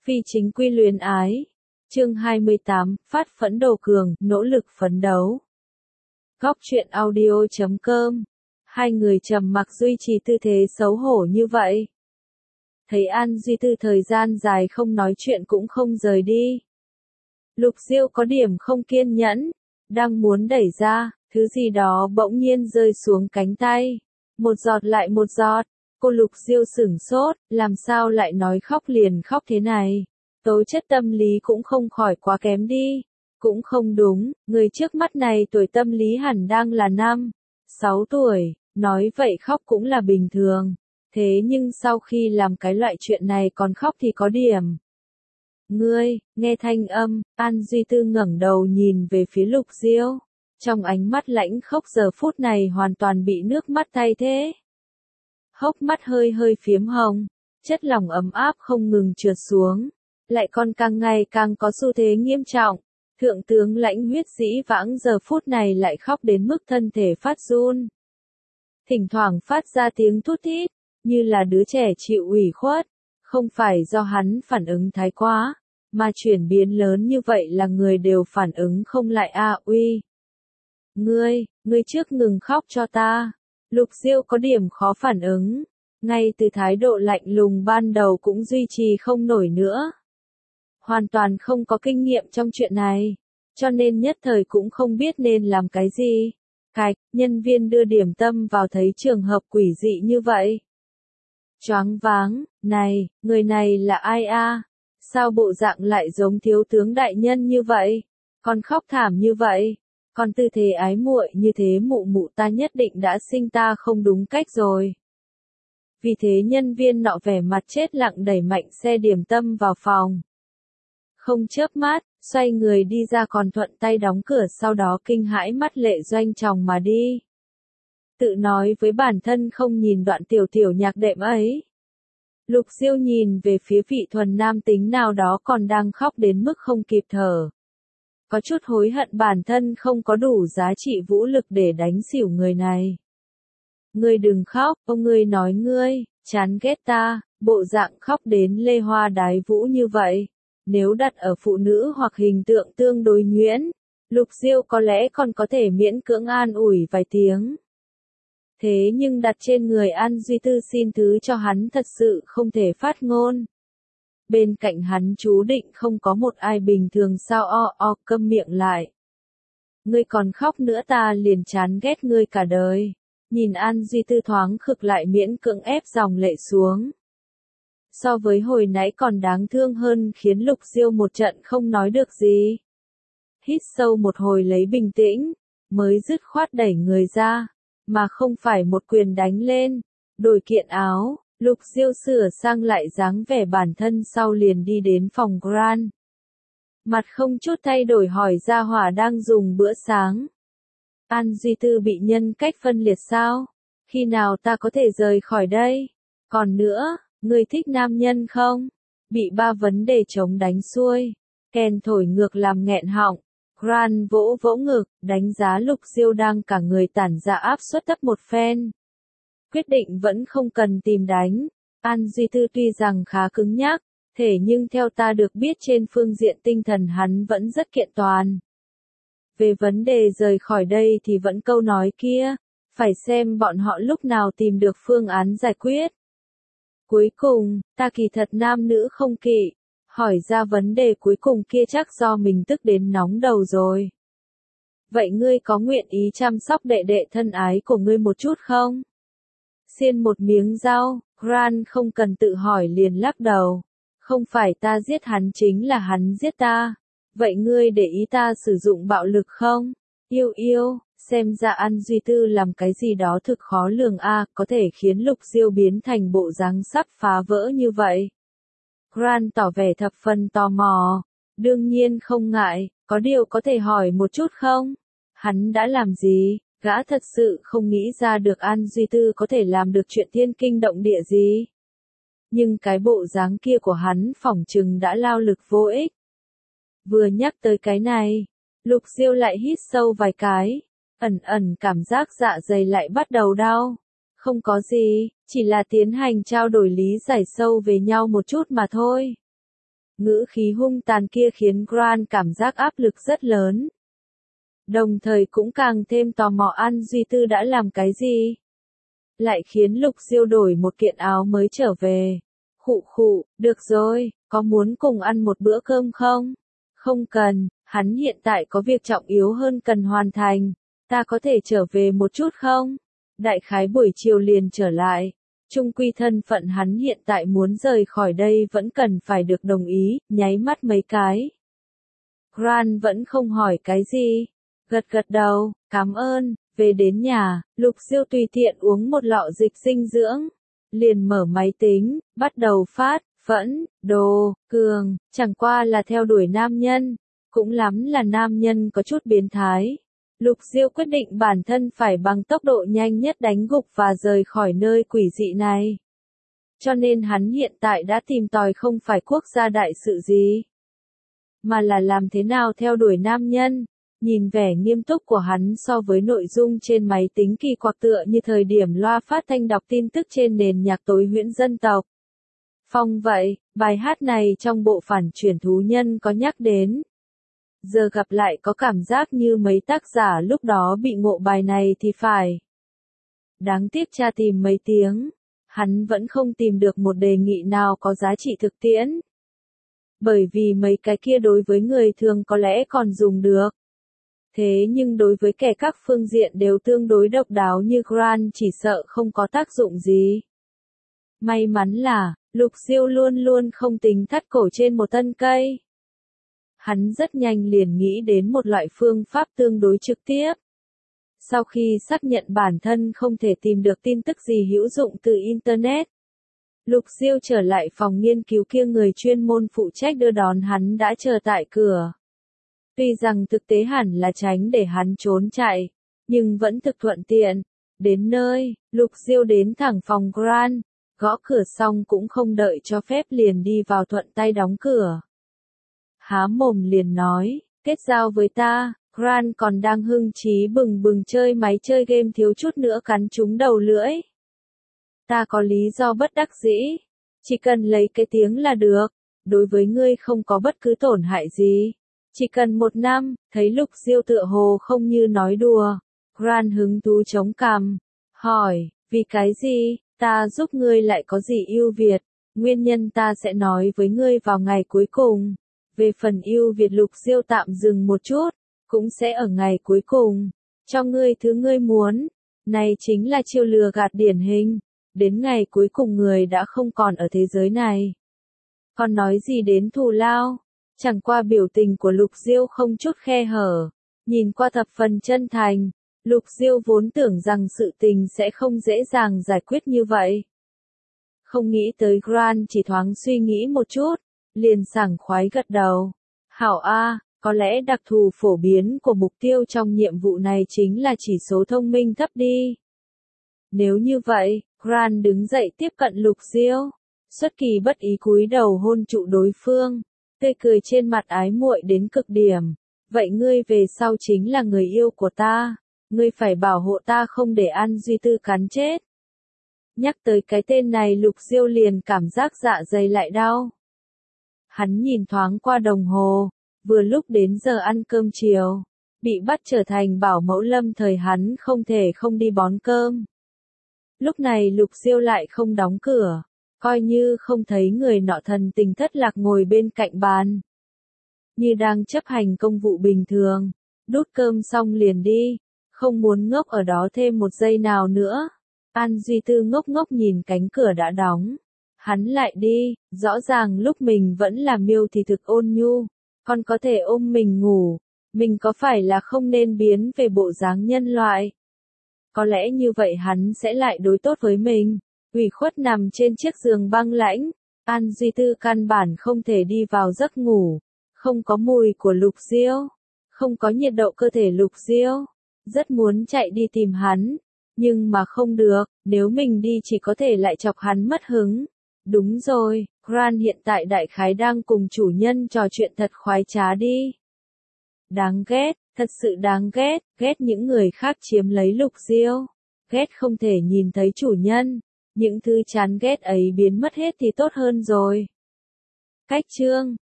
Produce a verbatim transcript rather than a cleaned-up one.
Phi chính quy luyến ái. Chương hai mươi tám, phát phẫn đồ cường, nỗ lực phấn đấu. Góc truyện audio chấm com. Hai người trầm mặc duy trì tư thế xấu hổ như vậy. Thấy An Duy Tư thời gian dài không nói chuyện cũng không rời đi. Lục Diêu có điểm không kiên nhẫn, đang muốn đẩy ra, thứ gì đó bỗng nhiên rơi xuống cánh tay. Một giọt lại một giọt, cô Lục Diêu sửng sốt, làm sao lại nói khóc liền khóc thế này. Tố chất tâm lý cũng không khỏi quá kém đi. Cũng không đúng, người trước mắt này tuổi tâm lý hẳn đang là năm, sáu tuổi, nói vậy khóc cũng là bình thường. Thế nhưng sau khi làm cái loại chuyện này còn khóc thì có điểm. Ngươi, nghe thanh âm, An Duy Tư ngẩng đầu nhìn về phía Lục Diêu. Trong ánh mắt lãnh khốc giờ phút này hoàn toàn bị nước mắt thay thế. Hốc mắt hơi hơi phiếm hồng, chất lỏng ấm áp không ngừng trượt xuống, lại còn càng ngày càng có xu thế nghiêm trọng. Thượng tướng Lãnh Huyết dĩ vãng giờ phút này lại khóc đến mức thân thể phát run. Thỉnh thoảng phát ra tiếng thút thít, như là đứa trẻ chịu ủy khuất, không phải do hắn phản ứng thái quá, mà chuyển biến lớn như vậy là người đều phản ứng không lại a uy. Ngươi, ngươi trước ngừng khóc cho ta. Lục Diêu có điểm khó phản ứng, ngay từ thái độ lạnh lùng ban đầu cũng duy trì không nổi nữa. Hoàn toàn không có kinh nghiệm trong chuyện này, cho nên nhất thời cũng không biết nên làm cái gì. Cạch, nhân viên đưa điểm tâm vào thấy trường hợp quỷ dị như vậy. Choáng váng, này, người này là ai a? Sao bộ dạng lại giống thiếu tướng đại nhân như vậy? Còn khóc thảm như vậy? Còn tư thế ái muội như thế mụ mụ ta nhất định đã sinh ta không đúng cách rồi. Vì thế nhân viên nọ vẻ mặt chết lặng đẩy mạnh xe điểm tâm vào phòng. Không chớp mắt, xoay người đi ra còn thuận tay đóng cửa sau đó kinh hãi mắt lệ doanh tròng mà đi. Tự nói với bản thân không nhìn đoạn tiểu tiểu nhạc đệm ấy. Lục Diêu nhìn về phía vị thuần nam tính nào đó còn đang khóc đến mức không kịp thở. Có chút hối hận bản thân không có đủ giá trị vũ lực để đánh xỉu người này. Ngươi đừng khóc, ông ngươi nói ngươi, chán ghét ta, bộ dạng khóc đến lê hoa đái vũ như vậy. Nếu đặt ở phụ nữ hoặc hình tượng tương đối nhuyễn, Lục Diêu có lẽ còn có thể miễn cưỡng an ủi vài tiếng. Thế nhưng đặt trên người An Duy Tư xin thứ cho hắn thật sự không thể phát ngôn. Bên cạnh hắn chú định không có một ai bình thường sao o o câm miệng lại. Ngươi còn khóc nữa ta liền chán ghét ngươi cả đời. Nhìn An Duy Tư thoáng khực lại miễn cưỡng ép dòng lệ xuống. So với hồi nãy còn đáng thương hơn khiến Lục Diêu một trận không nói được gì. Hít sâu một hồi lấy bình tĩnh, mới dứt khoát đẩy người ra, mà không phải một quyền đánh lên, đổi kiện áo, Lục Diêu sửa sang lại dáng vẻ bản thân sau liền đi đến phòng Grand. Mặt không chút thay đổi hỏi gia hỏa đang dùng bữa sáng. An Duy Tư bị nhân cách phân liệt sao? Khi nào ta có thể rời khỏi đây? Còn nữa, ngươi thích nam nhân không? Bị ba vấn đề chống đánh xuôi. Kèn thổi ngược làm nghẹn họng. Gran vỗ vỗ ngực, đánh giá Lục Diêu đang cả người tản ra áp suất thấp một phen. Quyết định vẫn không cần tìm đánh. An Duy Tư tuy rằng khá cứng nhắc, thể nhưng theo ta được biết trên phương diện tinh thần hắn vẫn rất kiện toàn. Về vấn đề rời khỏi đây thì vẫn câu nói kia, phải xem bọn họ lúc nào tìm được phương án giải quyết. Cuối cùng, ta kỳ thật nam nữ không kỵ, hỏi ra vấn đề cuối cùng kia chắc do mình tức đến nóng đầu rồi. Vậy ngươi có nguyện ý chăm sóc đệ đệ thân ái của ngươi một chút không? Xiên một miếng rau, Gran không cần tự hỏi liền lắc đầu. Không phải ta giết hắn chính là hắn giết ta. Vậy ngươi để ý ta sử dụng bạo lực không? Yêu yêu, xem ra An Duy Tư làm cái gì đó thực khó lường a, có thể khiến Lục Diêu biến thành bộ dáng sắp phá vỡ như vậy. Gran tỏ vẻ thập phần tò mò. Đương nhiên không ngại, có điều có thể hỏi một chút không? Hắn đã làm gì? Gã thật sự không nghĩ ra được An Duy Tư có thể làm được chuyện thiên kinh động địa gì. Nhưng cái bộ dáng kia của hắn phỏng chừng đã lao lực vô ích. Vừa nhắc tới cái này, Lục Diêu lại hít sâu vài cái, ẩn ẩn cảm giác dạ dày lại bắt đầu đau. Không có gì, chỉ là tiến hành trao đổi lý giải sâu về nhau một chút mà thôi. Ngữ khí hung tàn kia khiến Grant cảm giác áp lực rất lớn. Đồng thời cũng càng thêm tò mò An Duy Tư đã làm cái gì. Lại khiến Lục Diêu đổi một kiện áo mới trở về. Khụ khụ, được rồi, có muốn cùng ăn một bữa cơm không? Không cần, hắn hiện tại có việc trọng yếu hơn cần hoàn thành. Ta có thể trở về một chút không? Đại khái buổi chiều liền trở lại. Trung quy thân phận hắn hiện tại muốn rời khỏi đây vẫn cần phải được đồng ý, nháy mắt mấy cái. Grant vẫn không hỏi cái gì. Gật gật đầu, cảm ơn, về đến nhà, Lục Diêu tùy tiện uống một lọ dịch dinh dưỡng. Liền mở máy tính, bắt đầu phát, phẫn, đồ, cường, chẳng qua là theo đuổi nam nhân. Cũng lắm là nam nhân có chút biến thái. Lục Diêu quyết định bản thân phải bằng tốc độ nhanh nhất đánh gục và rời khỏi nơi quỷ dị này. Cho nên hắn hiện tại đã tìm tòi không phải quốc gia đại sự gì, mà là làm thế nào theo đuổi nam nhân. Nhìn vẻ nghiêm túc của hắn so với nội dung trên máy tính kỳ quặc tựa như thời điểm loa phát thanh đọc tin tức trên nền nhạc tối huyễn dân tộc. Phong vậy, bài hát này trong bộ phản chuyển thú nhân có nhắc đến. Giờ gặp lại có cảm giác như mấy tác giả lúc đó bị ngộ bài này thì phải. Đáng tiếc tra tìm mấy tiếng, hắn vẫn không tìm được một đề nghị nào có giá trị thực tiễn. Bởi vì mấy cái kia đối với người thường có lẽ còn dùng được. Thế nhưng đối với kẻ các phương diện đều tương đối độc đáo như Grant chỉ sợ không có tác dụng gì. May mắn là, Lục Diêu luôn luôn không tính thắt cổ trên một thân cây. Hắn rất nhanh liền nghĩ đến một loại phương pháp tương đối trực tiếp. Sau khi xác nhận bản thân không thể tìm được tin tức gì hữu dụng từ Internet, Lục Diêu trở lại phòng nghiên cứu kia, người chuyên môn phụ trách đưa đón hắn đã chờ tại cửa. Tuy rằng thực tế hẳn là tránh để hắn trốn chạy, nhưng vẫn thực thuận tiện. Đến nơi, Lục Diêu đến thẳng phòng Grant, gõ cửa xong cũng không đợi cho phép liền đi vào thuận tay đóng cửa. Há mồm liền nói, kết giao với ta. Grant còn đang hưng trí bừng bừng chơi máy chơi game thiếu chút nữa cắn trúng đầu lưỡi. Ta có lý do bất đắc dĩ, chỉ cần lấy cái tiếng là được, đối với ngươi không có bất cứ tổn hại gì. Chỉ cần một năm, thấy Lục Diêu tựa hồ không như nói đùa. Grant hứng thú chống cằm, hỏi, vì cái gì, ta giúp ngươi lại có gì ưu việt, nguyên nhân ta sẽ nói với ngươi vào ngày cuối cùng. Về phần ưu việt Lục Diêu tạm dừng một chút, cũng sẽ ở ngày cuối cùng, cho ngươi thứ ngươi muốn. Này chính là chiêu lừa gạt điển hình, đến ngày cuối cùng người đã không còn ở thế giới này. Còn nói gì đến thù lao? Chẳng qua biểu tình của Lục Diêu không chút khe hở, nhìn qua thập phần chân thành. Lục Diêu vốn tưởng rằng sự tình sẽ không dễ dàng giải quyết như vậy. Không nghĩ tới Grant chỉ thoáng suy nghĩ một chút, liền sảng khoái gật đầu. Hảo A, có lẽ đặc thù phổ biến của mục tiêu trong nhiệm vụ này chính là chỉ số thông minh thấp đi. Nếu như vậy, Grant đứng dậy tiếp cận Lục Diêu, xuất kỳ bất ý cúi đầu hôn trụ đối phương, tươi cười trên mặt ái muội đến cực điểm. Vậy ngươi về sau chính là người yêu của ta, ngươi phải bảo hộ ta không để An Duy Tư cắn chết. Nhắc tới cái tên này Lục Diêu liền cảm giác dạ dày lại đau. Hắn nhìn thoáng qua đồng hồ, vừa lúc đến giờ ăn cơm chiều, bị bắt trở thành bảo mẫu lâm thời hắn không thể không đi bón cơm. Lúc này Lục Diêu lại không đóng cửa, coi như không thấy người nọ thần tình thất lạc ngồi bên cạnh bàn. Như đang chấp hành công vụ bình thường, đút cơm xong liền đi, không muốn ngốc ở đó thêm một giây nào nữa. An Duy Tư ngốc ngốc nhìn cánh cửa đã đóng. Hắn lại đi, rõ ràng lúc mình vẫn là miêu thì thực ôn nhu, còn có thể ôm mình ngủ, mình có phải là không nên biến về bộ dáng nhân loại? Có lẽ như vậy hắn sẽ lại đối tốt với mình. Ủy khuất nằm trên chiếc giường băng lãnh, An Duy Tư căn bản không thể đi vào giấc ngủ, không có mùi của Lục Diêu, không có nhiệt độ cơ thể Lục Diêu, rất muốn chạy đi tìm hắn, nhưng mà không được, nếu mình đi chỉ có thể lại chọc hắn mất hứng. Đúng rồi, Grant hiện tại đại khái đang cùng chủ nhân trò chuyện thật khoái trá đi. Đáng ghét, thật sự đáng ghét, ghét những người khác chiếm lấy Lục Diêu, ghét không thể nhìn thấy chủ nhân, những thứ chán ghét ấy biến mất hết thì tốt hơn rồi. Cách chương